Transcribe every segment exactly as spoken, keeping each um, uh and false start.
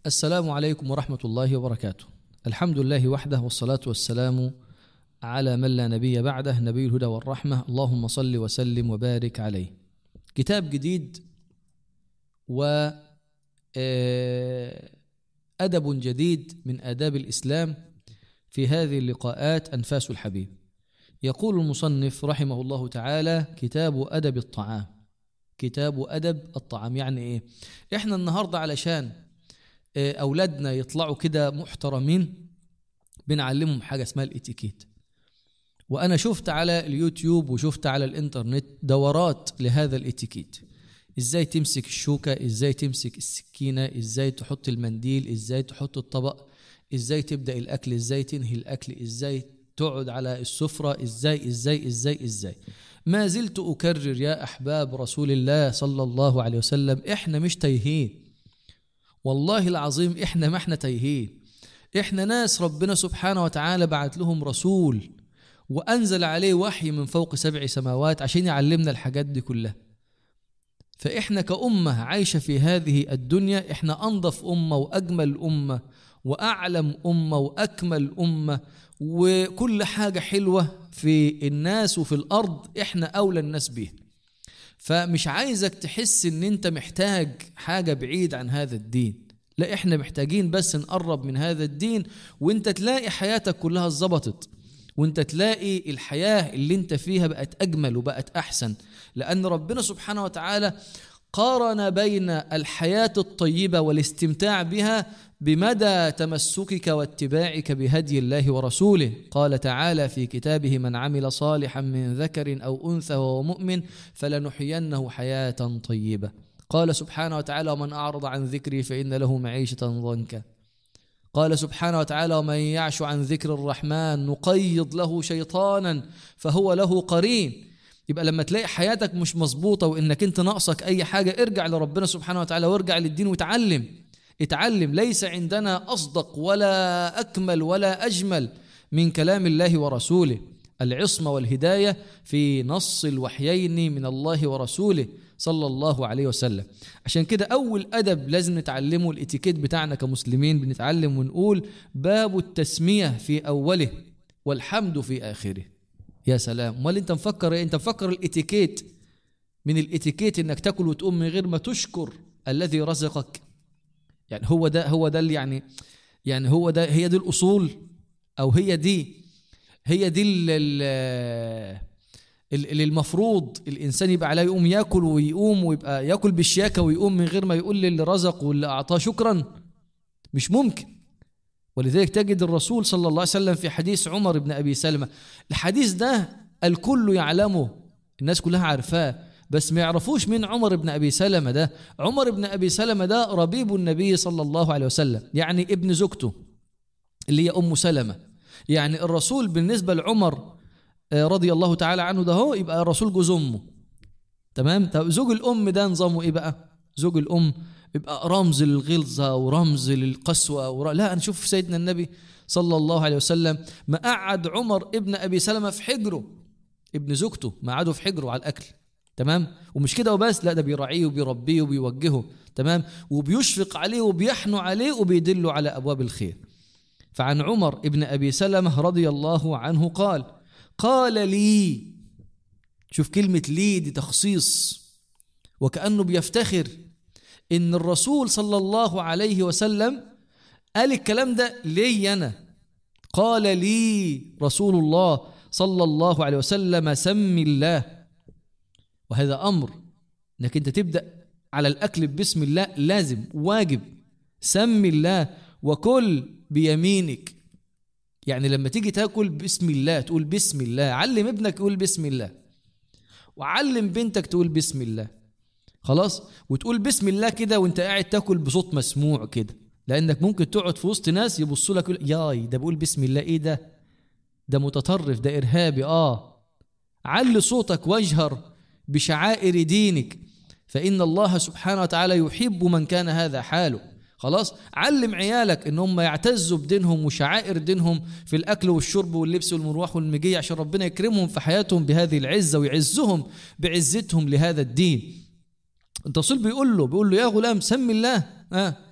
السلام عليكم ورحمة الله وبركاته. الحمد لله وحده، والصلاة والسلام على من لا نبي بعده، نبي الهدى والرحمة. اللهم صل وسلم وبارك عليه. كتاب جديد وأدب جديد من آداب الإسلام في هذه اللقاءات أنفاس الحبيب. يقول المصنف رحمه الله تعالى: كتاب أدب الطعام. كتاب أدب الطعام يعني إيه؟ إحنا النهاردة علشان أولادنا يطلعوا كده محترمين بنعلمهم حاجة اسمها الاتيكيت. وأنا شفت على اليوتيوب وشفت على الإنترنت دورات لهذا الاتيكيت. إزاي تمسك الشوكة، إزاي تمسك السكينة، إزاي تحط المنديل، إزاي تحط الطبق، إزاي تبدأ الأكل، إزاي تنهي الأكل، إزاي تقعد على السفرة، إزاي إزاي إزاي إزاي ما زلت أكرر يا أحباب رسول الله صلى الله عليه وسلم، إحنا مش تايهين والله العظيم، إحنا ما إحنا تايهين. إحنا ناس ربنا سبحانه وتعالى بعت لهم رسول وأنزل عليه وحي من فوق سبع سماوات عشان يعلمنا الحاجات دي كلها. فإحنا كأمة عايشة في هذه الدنيا، إحنا أنظف أمة وأجمل أمة وأعلم أمة وأكمل أمة، وكل حاجة حلوة في الناس وفي الأرض إحنا أولى الناس بيه. فمش عايزك تحس إن أنت محتاج حاجة بعيد عن هذا الدين، لا، إحنا محتاجين بس نقرب من هذا الدين، وإنت تلاقي حياتك كلها اتظبطت، وإنت تلاقي الحياة اللي إنت فيها بقت أجمل وبقت أحسن، لأن ربنا سبحانه وتعالى قارن بين الحياة الطيبة والاستمتاع بها بمدى تمسكك واتباعك بهدي الله ورسوله. قال تعالى في كتابه: من عمل صالحا من ذكر أو أنثى وهو مؤمن فلنحيينه حياة طيبة. قال سبحانه وتعالى: ومن أعرض عن ذكري فإن له معيشة ضنكا. قال سبحانه وتعالى: ومن يعش عن ذكر الرحمن نقيض له شيطانا فهو له قرين. يبقى لما تلاقي حياتك مش مظبوطة وإنك أنت ناقصك أي حاجة، ارجع لربنا سبحانه وتعالى وارجع للدين وتعلم. اتعلم. ليس عندنا أصدق ولا أكمل ولا أجمل من كلام الله ورسوله. العصمة والهداية في نص الوحيين من الله ورسوله صلى الله عليه وسلم. عشان كده أول أدب لازم نتعلمه الاتيكيت بتاعنا كمسلمين، بنتعلم ونقول: باب التسمية في أوله والحمد في آخره. يا سلام، امال انت مفكر ايه؟ انت مفكر الاتيكيت من الاتيكيت انك تاكل وتقوم من غير ما تشكر الذي رزقك؟ يعني هو ده هو ده اللي يعني يعني هو ده هي دي الاصول، او هي دي هي دي اللي المفروض الانسان يبقى عليه يقوم ياكل ويقوم ويبقى ياكل بالشياكه ويقوم من غير ما يقول للي رزق واللي اعطاه شكرا؟ مش ممكن. ولذلك تجد الرسول صلى الله عليه وسلم في حديث عمر بن أبي سلمة، الحديث ده الكل يعلمه، الناس كلها عارفاه، بس ما يعرفوش من عمر بن أبي سلمة ده. عمر بن أبي سلمة ده ربيب النبي صلى الله عليه وسلم، يعني ابن زوجته اللي هي أم سلمة. يعني الرسول بالنسبة لعمر رضي الله تعالى عنه ده هو يبقى الرسول جوز أمه. تمام؟ طب زوج الأم ده نظامه إيه بقى؟ زوج الأم يبقى رمز للغلظة ورمز للقسوة ور... لا، نشوف سيدنا النبي صلى الله عليه وسلم ما قعد عمر ابن أبي سلمة في حجره، ابن زوجته ما قعده في حجره على الأكل. تمام؟ ومش كده وبس، لا، ده بيراعيه وبيربيه وبيوجهه. تمام؟ وبيشفق عليه وبيحنو عليه وبيدله على أبواب الخير. فعن عمر ابن أبي سلمة رضي الله عنه قال: قال لي، شوف كلمة لي دي تخصيص، وكأنه بيفتخر إن الرسول صلى الله عليه وسلم قال الكلام ده لي أنا. قال لي رسول الله صلى الله عليه وسلم: سم الله. وهذا أمر إنك أنت تبدأ على الأكل بسم الله، لازم واجب. سم الله وكل بيمينك. يعني لما تيجي تاكل بسم الله تقول بسم الله. علم ابنك يقول بسم الله، وعلم بنتك تقول بسم الله. خلاص؟ وتقول بسم الله كده وانت قاعد تاكل بصوت مسموع كده، لانك ممكن تقعد في وسط ناس يبصوا لك يقول: ياي ده بيقول بسم الله، ايه ده؟ ده متطرف، ده ارهابي. اه علي صوتك واجهر بشعائر دينك، فإن الله سبحانه وتعالى يحب من كان هذا حاله. خلاص؟ علم عيالك ان هم يعتزوا بدينهم وشعائر دينهم في الاكل والشرب واللبس والمروح والمجيء، عشان ربنا يكرمهم في حياتهم بهذه العزه ويعزهم بعزتهم لهذا الدين. الرسول بيقول له بيقول له يا غلام سم الله. آه.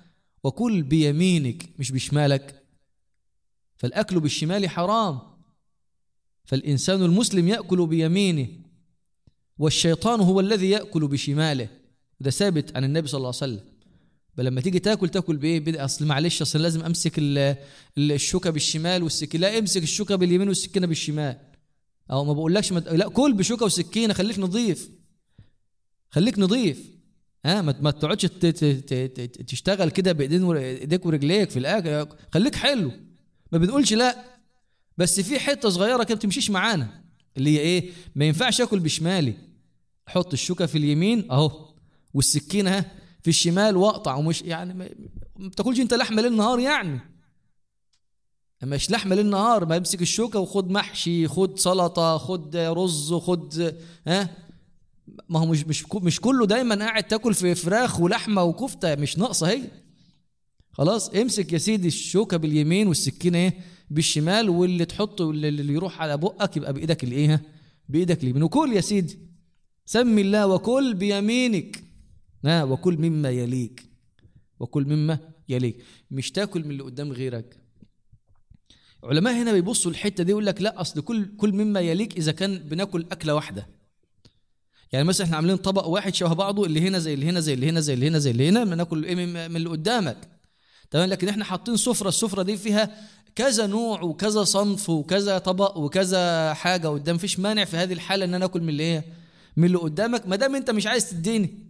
وكل بيمينك مش بشمالك. فالأكل بالشمال حرام، فالإنسان المسلم يأكل بيمينه، والشيطان هو الذي يأكل بشماله. ده ثابت عن النبي صلى الله عليه وسلم. بل لما تيجي تاكل تاكل بايه؟ اصل معلش اصل لازم امسك الشوكه بالشمال والسكينه. لا، امسك الشوكه باليمين والسكينه بالشمال. او ما بقولكش مت... لا، كل بشوكه وسكينه. خليك نظيف، خليك نظيف. ها ما ما تقعدش تشتغل كده بايدين ايديك ورجليك في الاكل. خليك حلو، ما بنقولش لا، بس في حته صغيره كده ما تمشيش معانا، اللي هي ايه؟ ما ينفعش اكل بشمالي. احط الشوكه في اليمين اهو، والسكينه في الشمال واقطع. ومش يعني ما بتاكلش انت لحمه ليل نهار يعني. مش لحمه ليل نهار، ما يمسك الشوكه وخد محشي، خد سلطه، خد رز، خد ها. ما هو مش مش مش كله دايما قاعد تاكل في فراخ ولحمه وكفته، مش ناقصه هي. خلاص، امسك يا سيدي الشوكه باليمين والسكينه ايه بالشمال، واللي تحطه واللي يروح على بقك يبقى بايدك الايه، بايدك اليمين. وكل يا سيدي، سمي الله وكل بيمينك. ها وكل مما يليك، وكل مما يليك. مش تاكل من اللي قدام غيرك. علماء هنا بيبصوا الحته دي يقول لك لا، اصل كل كل مما يليك اذا كان بناكل اكله واحده. يعني مثلا احنا عاملين طبق واحد شبه بعضه، اللي هنا زي اللي هنا زي اللي هنا زي اللي هنا زي اللي هنا، بناكل ايه من اللي قدامك. تمام. لكن احنا حاطين سفره، السفره دي فيها كذا نوع وكذا صنف وكذا طبق وكذا حاجه قدام. فيش مانع في هذه الحاله ان انا اكل من اللي ايه، من اللي قدامك، ما دام انت مش عايز تديني.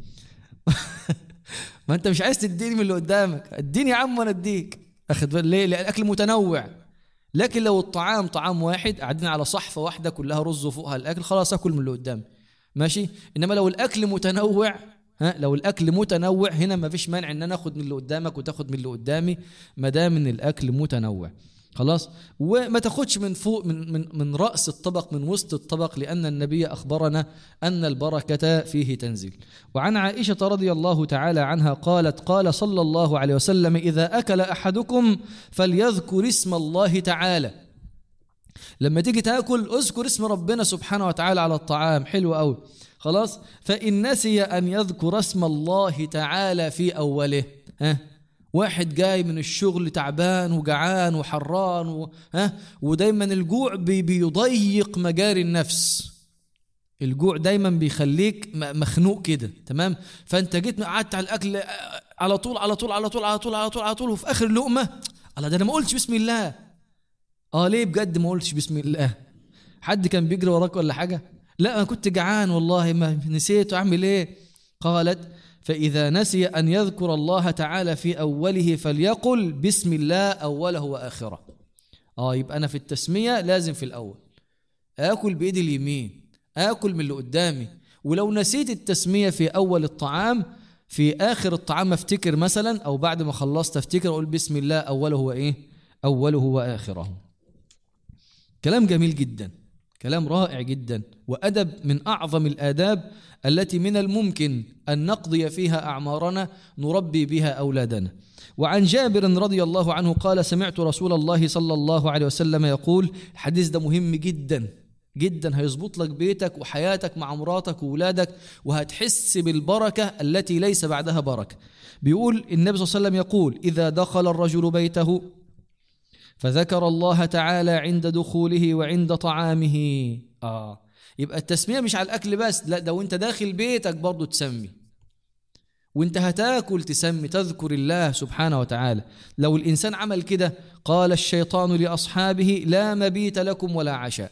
ما انت مش عايز تديني من اللي قدامك، اديني يا عم وانا اديك. اخد بالك ليه؟ لان الاكل متنوع. لكن لو الطعام طعام واحد، قاعدين على صحفه واحده كلها رز وفوقها الاكل، خلاص اكل من اللي قدامي ماشي. انما لو الاكل متنوع، ها لو الاكل متنوع هنا ما فيش مانع ان انا اخد من اللي قدامك وتاخد من اللي قدامي، ما دام ان الاكل متنوع. خلاص. وما تاخدش من فوق من من من راس الطبق، من وسط الطبق، لان النبي اخبرنا ان البركه فيه تنزل. وعن عائشه رضي الله تعالى عنها قالت: قال صلى الله عليه وسلم: اذا اكل احدكم فليذكر اسم الله تعالى. لما تيجي تاكل اذكر اسم ربنا سبحانه وتعالى على الطعام. حلو قوي. خلاص. فان نسي ان يذكر اسم الله تعالى في اوله، ها واحد جاي من الشغل تعبان وجعان وحران و... ها ودايما الجوع بي... بيضيق مجاري النفس. الجوع دايما بيخليك مخنوق كده. تمام. فانت جيت قعدت على الاكل على طول على طول على طول على طول على طول على طول، وفي اخر لقمه الله ده انا ما قلتش بسم الله. اه ليه بجد ما قلتش بسم الله؟ حد كان بيجري وراك ولا حاجه؟ لا انا كنت جعان والله، ما نسيت اعمل ايه. قالت: فإذا نسي أن يذكر الله تعالى في أوله فليقل بسم الله أوله وآخره. آه يبقى أنا في التسمية لازم في الأول آكل بإيدي اليمين، آكل من اللي قدامي. ولو نسيت التسمية في أول الطعام، في آخر الطعام افتكر مثلا، أو بعد ما خلصت افتكر أقول بسم الله أوله وإيه، أوله وآخره. كلام جميل جدا، كلام رائع جدا، وأدب من أعظم الآداب التي من الممكن أن نقضي فيها أعمارنا، نربي بها أولادنا. وعن جابر رضي الله عنه قال: سمعت رسول الله صلى الله عليه وسلم يقول. الحديث ده مهم جدا جدا، هيظبط لك بيتك وحياتك مع مراتك وولادك، وهتحس بالبركة التي ليس بعدها بركة. بيقول النبي صلى الله عليه وسلم يقول: إذا دخل الرجل بيته فذكر الله تعالى عند دخوله وعند طعامه. آه يبقى التسمية مش على الأكل بس، لا ده وانت داخل بيتك برضو تسمي، وانت هتاكل تسمي، تذكر الله سبحانه وتعالى. لو الإنسان عمل كده، قال الشيطان لأصحابه: لا مبيت لكم ولا عشاء.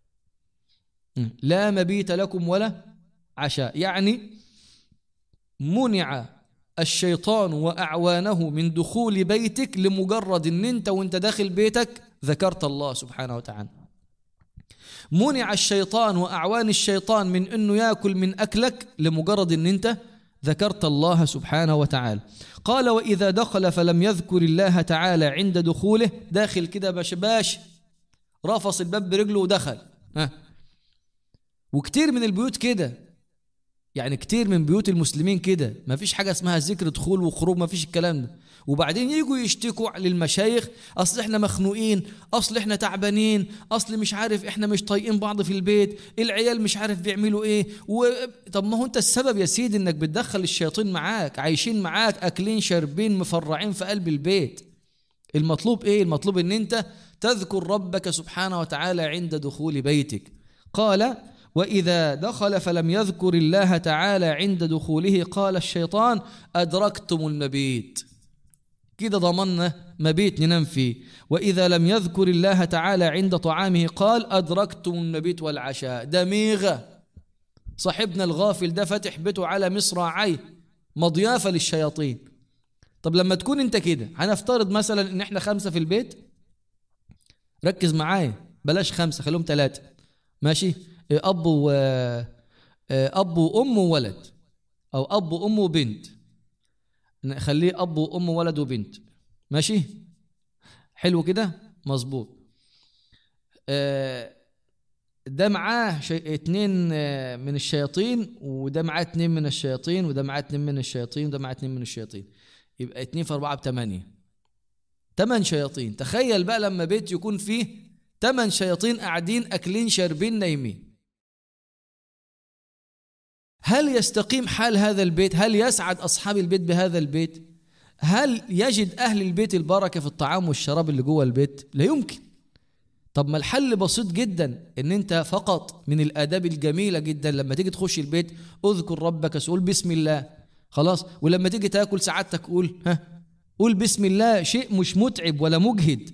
لا مبيت لكم ولا عشاء، يعني منع الشيطان وأعوانه من دخول بيتك لمجرد ان انت وانت داخل بيتك ذكرت الله سبحانه وتعالى. منع الشيطان وأعوان الشيطان من انه يأكل من أكلك لمجرد ان انت ذكرت الله سبحانه وتعالى. قال: وإذا دخل فلم يذكر الله تعالى عند دخوله، داخل كده باش باش رفص الباب برجله ودخل. ها وكتير من البيوت كده، يعني كتير من بيوت المسلمين كده، ما فيش حاجة اسمها ذكر دخول وخروج، ما فيش الكلام ده. وبعدين يجوا يشتكوا للمشايخ، أصل إحنا مخنوقين، أصل إحنا تعبانين، أصل مش عارف إحنا مش طايقين بعض في البيت، العيال مش عارف بيعملوا إيه. و... طب ما هو أنت السبب يا سيدي إنك بتدخل الشياطين معاك، عايشين معاك، أكلين شاربين مفرعين في قلب البيت. المطلوب إيه؟ المطلوب إن أنت تذكر ربك سبحانه وتعالى عند دخول بيتك. قال: وإذا دخل فلم يذكر الله تعالى عند دخوله قال الشيطان: أدركتم المبيت. كده ضمننا مبيت ننام فيه. وإذا لم يذكر الله تعالى عند طعامه قال: أدركتم المبيت والعشاء. ده ميغة صاحبنا الغافل ده فتح بيته على مصراعيه، مضيافة للشياطين. طب لما تكون انت كده، هنفترض مثلا ان احنا خمسة في البيت، ركز معايا، بلاش خمسة خليهم ثلاثة، ماشي؟ أب و أب وأم وولد، أو أب وأم وبنت، نخليه أب وأم وولد وبنت، ماشي؟ حلو كده، مظبوط. ده معاه شي... اتنين من الشياطين، وده معاه اتنين من الشياطين، وده معاه اتنين من الشياطين، وده معاه اتنين من الشياطين، يبقى اتنين في أربعة بتمانية، تمن شياطين. تخيل بقى لما بيت يكون فيه تمن شياطين قاعدين أكلين شاربين نايمين، هل يستقيم حال هذا البيت؟ هل يسعد أصحاب البيت بهذا البيت؟ هل يجد أهل البيت البركة في الطعام والشراب اللي جوه البيت؟ لا يمكن. طب ما الحل بسيط جدا، ان انت فقط من الآداب الجميلة جدا لما تيجي تخش البيت اذكر ربك، قول بسم الله، خلاص. ولما تيجي تاكل سعادتك قول ها قول بسم الله. شيء مش متعب ولا مجهد،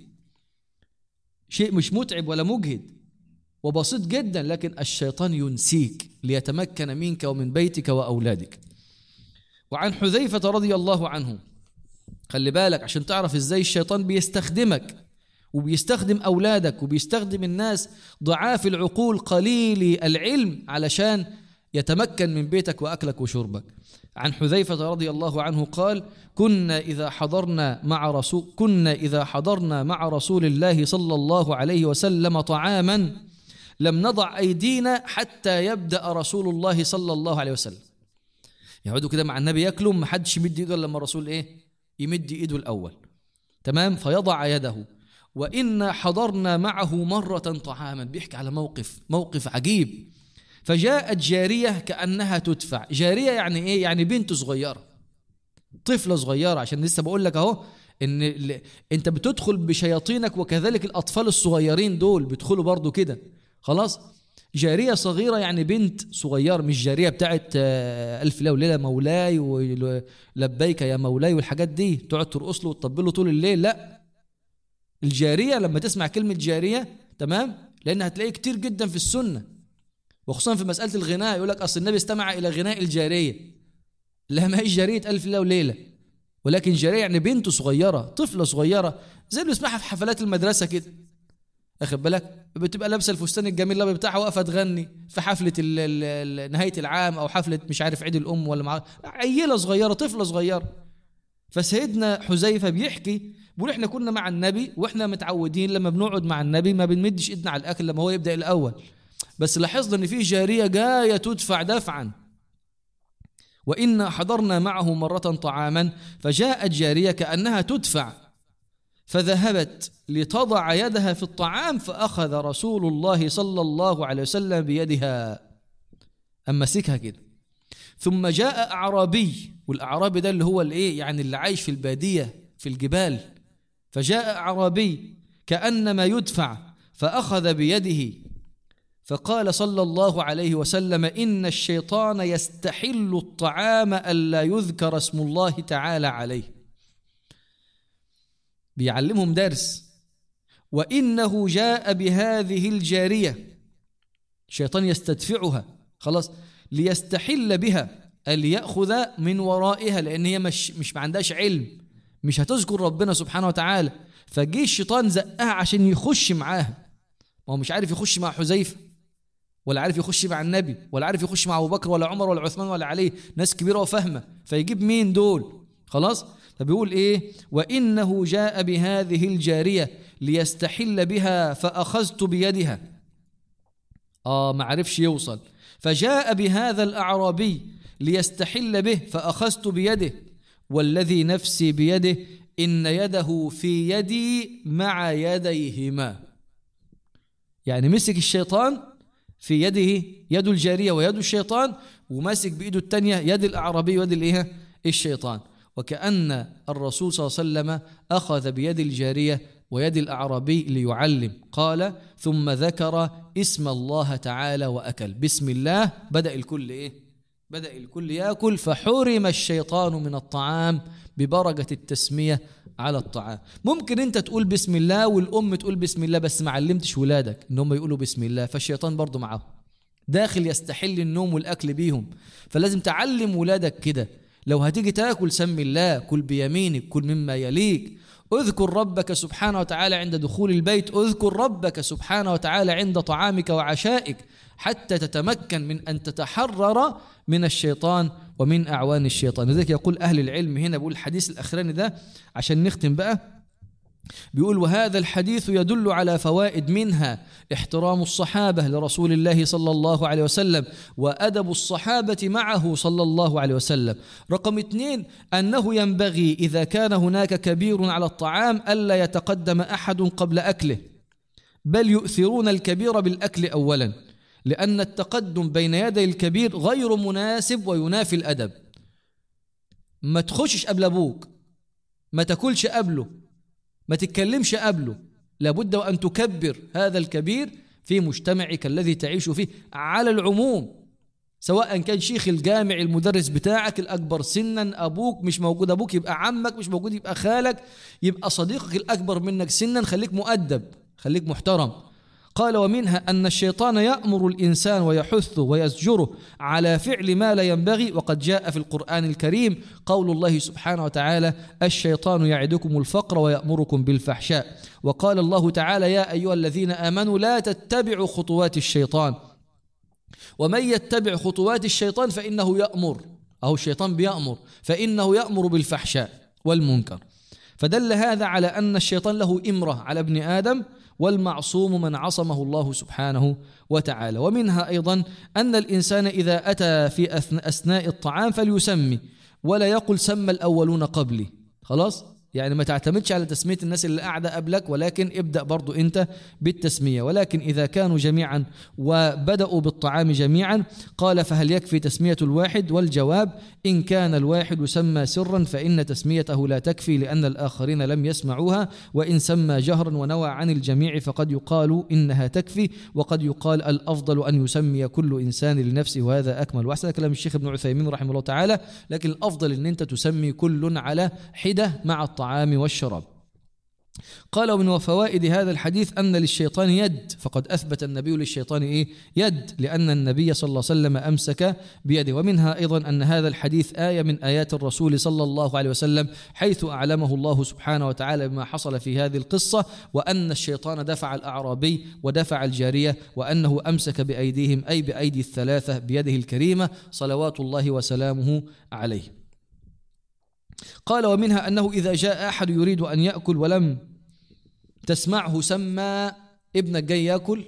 شيء مش متعب ولا مجهد وبسيط جدا، لكن الشيطان ينسيك ليتمكن منك ومن بيتك وأولادك. وعن حذيفة رضي الله عنه، خلي بالك عشان تعرف ازاي الشيطان بيستخدمك وبيستخدم أولادك وبيستخدم الناس ضعاف العقول قليل العلم علشان يتمكن من بيتك وأكلك وشربك. عن حذيفة رضي الله عنه قال: كنا إذا حضرنا مع رسول كنا إذا حضرنا مع رسول الله صلى الله عليه وسلم طعاما لم نضع أيدينا حتى يبدأ رسول الله صلى الله عليه وسلم. يقعدوا كده مع النبي ياكلوا، ما حدش يمد ايده الا لما الرسول ايه يمد ايده الاول، تمام؟ فيضع يده. وإنا حضرنا معه مرة طعاما، بيحكي على موقف موقف عجيب. فجاءت جارية كأنها تدفع. جارية يعني ايه؟ يعني بنت صغيرة، طفلة صغيرة، عشان لسه بقول لك اهو ان ال... انت بتدخل بشياطينك، وكذلك الأطفال الصغيرين دول بيدخلوا برضو كده، خلاص. جارية صغيرة يعني بنت صغير، مش جارية بتاعت ألف ليلة وليلة مولاي ولبيك يا مولاي والحاجات دي تقعد ترقص له وتطبل له طول الليل، لا. الجارية لما تسمع كلمة جارية، تمام، لأن هتلاقيه كتير جدا في السنة، وخصوصا في مسألة الغناء، يقول لك أصل النبي استمع إلى غناء الجارية. لا، ما هي جارية ألف ليلة وليلة، ولكن جارية يعني بنت صغيرة، طفلة صغيرة، زي اللي بنسمعها في حفلات المدرسة كده، أخذ بالك؟ بتبقى لابسه الفستان الجميل الابيض بتاعها واقفه تغني في حفله ال ال نهايه العام او حفله مش عارف عيد الام ولا مع عيله صغيره، طفله صغيره. فسيدنا حذيفه بيحكي، بيقول احنا كنا مع النبي واحنا متعودين لما بنقعد مع النبي ما بنمدش ايدنا على الاكل لما هو يبدا الاول، بس لاحظنا ان في جاريه جايه تدفع دفعا. وإنا حضرنا معه مرة طعاما فجاءت جارية كأنها تدفع، فذهبت لتضع يدها في الطعام فأخذ رسول الله صلى الله عليه وسلم بيدها، أما مسكها كده. ثم جاء أعرابي، والأعرابي ده اللي هو الإيه يعني اللي عايش في البادية في الجبال. فجاء أعرابي كأنما يدفع فأخذ بيده، فقال صلى الله عليه وسلم: إن الشيطان يستحل الطعام ألا يذكر اسم الله تعالى عليه. بيعلمهم درس. وإنه جاء بهذه الجارية، الشيطان يستدفعها، خلاص، ليستحل بها، ليأخذ من ورائها، لأن هي مش مش ما عندهاش علم، مش هتذكر ربنا سبحانه وتعالى. فجي الشيطان زقها عشان يخش معاها، ما هو مش عارف يخش مع حذيفة، ولا عارف يخش مع النبي، ولا عارف يخش مع أبو بكر ولا عمر ولا عثمان ولا علي، ناس كبيرة وفهمة، فيجيب مين دول؟ خلاص. فبيقول إيه؟ وإنه جاء بهذه الجارية ليستحل بها فأخذت بيدها. آه ما عرفش يوصل، فجاء بهذا الأعرابي ليستحل به فأخذت بيده والذي نفسي بيده إن يده في يدي مع يديهما. يعني مسك الشيطان في يده يد الجارية ويد الشيطان، وماسك بإيده التانية يد الأعرابي ويد الإيه؟ الشيطان. وكأن الرسول صلى الله عليه وسلم أخذ بيد الجارية ويد الأعرابي ليعلم. قال ثم ذكر اسم الله تعالى وأكل. بسم الله بدأ الكل إيه؟ بدأ الكل يأكل، فحرم الشيطان من الطعام ببركة التسمية على الطعام. ممكن أنت تقول بسم الله والأم تقول بسم الله، بس ما علمتش ولادك إنهم يقولوا بسم الله، فالشيطان برضو معه داخل يستحل النوم والأكل بيهم. فلازم تعلم ولادك كده، لو هتيجي تاكل سم الله، كل بيمينك، كل مما يليك، اذكر ربك سبحانه وتعالى عند دخول البيت، اذكر ربك سبحانه وتعالى عند طعامك وعشائك، حتى تتمكن من أن تتحرر من الشيطان ومن أعوان الشيطان. لذلك يقول أهل العلم هنا، بيقول الحديث الأخراني ده عشان نختم بقى، بيقول وهذا الحديث يدل على فوائد، منها احترام الصحابة لرسول الله صلى الله عليه وسلم وأدب الصحابة معه صلى الله عليه وسلم. رقم اثنين أنه ينبغي إذا كان هناك كبير على الطعام ألا يتقدم أحد قبل أكله، بل يؤثرون الكبير بالأكل أولا، لأن التقدم بين يدي الكبير غير مناسب وينافي الأدب. ما تخشش قبل أبوك، ما تاكلش قبله، ما تتكلمش قبله، لابد وأن تكبر هذا الكبير في مجتمعك الذي تعيش فيه على العموم، سواء كان شيخ الجامع المدرس بتاعك الأكبر سنا، أبوك مش موجود، أبوك يبقى عمك، مش موجود يبقى خالك، يبقى صديقك الأكبر منك سنا، خليك مؤدب، خليك محترم. قال ومنها أن الشيطان يأمر الإنسان ويحثه ويزجره على فعل ما لا ينبغي، وقد جاء في القرآن الكريم قول الله سبحانه وتعالى الشيطان يعدكم الفقر ويأمركم بالفحشاء. وقال الله تعالى يا أيها الذين آمنوا لا تتبعوا خطوات الشيطان ومن يتبع خطوات الشيطان فإنه يأمر، أو الشيطان بيأمر، فإنه يأمر بالفحشاء والمنكر. فدل هذا على أن الشيطان له إمرة على ابن آدم، والمعصوم من عصمه الله سبحانه وتعالى. ومنها أيضا أن الإنسان إذا أتى في أثناء الطعام فليسمي ولا يقل سمى الأولون قبلي. خلاص، يعني ما تعتمدش على تسمية الناس اللي قاعدة قبلك، ولكن ابدأ برضو أنت بالتسمية. ولكن إذا كانوا جميعا وبدأوا بالطعام جميعا قال فهل يكفي تسمية الواحد؟ والجواب إن كان الواحد سمى سرا فإن تسميته لا تكفي لأن الآخرين لم يسمعوها، وإن سمى جهرا ونوى عن الجميع فقد يقال إنها تكفي، وقد يقال الأفضل أن يسمي كل إنسان لنفسه وهذا أكمل وأحسن. كلام الشيخ ابن عثيمين رحمه الله تعالى، لكن الأفضل أن أنت تسمي كل على حدة مع الطعام والشراب. قال ومن فوائد هذا الحديث أن للشيطان يد، فقد أثبت النبي للشيطان إيه؟ يد، لأن النبي صلى الله عليه وسلم أمسك بيده. ومنها أيضا أن هذا الحديث آية من آيات الرسول صلى الله عليه وسلم، حيث أعلمه الله سبحانه وتعالى بما حصل في هذه القصة، وأن الشيطان دفع الأعرابي ودفع الجارية، وأنه أمسك بأيديهم أي بأيدي الثلاثة بيده الكريمة صلوات الله وسلامه عليه. قال ومنها أنه إذا جاء أحد يريد أن يأكل ولم تسمعه سمى ابنك جاي يأكل،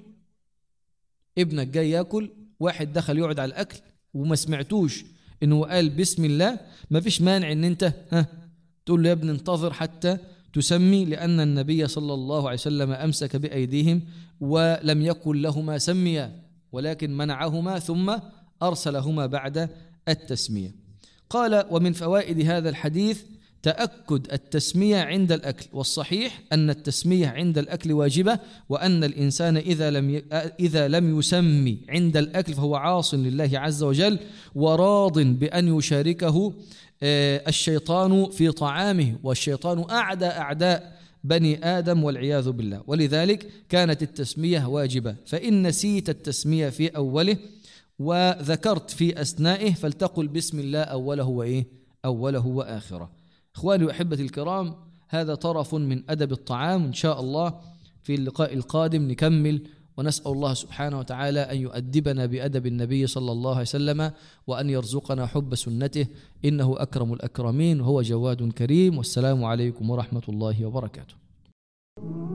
ابنك جاي يأكل، واحد دخل يقعد على الأكل وما سمعتوش إنه قال بسم الله، ما فيش مانع إن أنت ها تقول له يا ابن انتظر حتى تسمي، لأن النبي صلى الله عليه وسلم أمسك بأيديهم ولم يقل لهما سميا، ولكن منعهما ثم أرسلهما بعد التسمية. قال ومن فوائد هذا الحديث تأكد التسمية عند الأكل، والصحيح أن التسمية عند الأكل واجبة، وأن الإنسان إذا لم ي... إذا لم يسمي عند الأكل فهو عاص لله عز وجل وراض بأن يشاركه الشيطان في طعامه، والشيطان أعدى أعداء بني آدم والعياذ بالله، ولذلك كانت التسمية واجبة. فإن نسيت التسمية في أوله وذكرت في أثنائه فلتقل بسم الله أوله وإيه؟ أوله وآخره. إخواني وأحبتي الكرام، هذا طرف من أدب الطعام، إن شاء الله في اللقاء القادم نكمل، ونسأل الله سبحانه وتعالى أن يؤدبنا بأدب النبي صلى الله عليه وسلم، وأن يرزقنا حب سنته، إنه أكرم الأكرمين وهو جواد كريم. والسلام عليكم ورحمة الله وبركاته.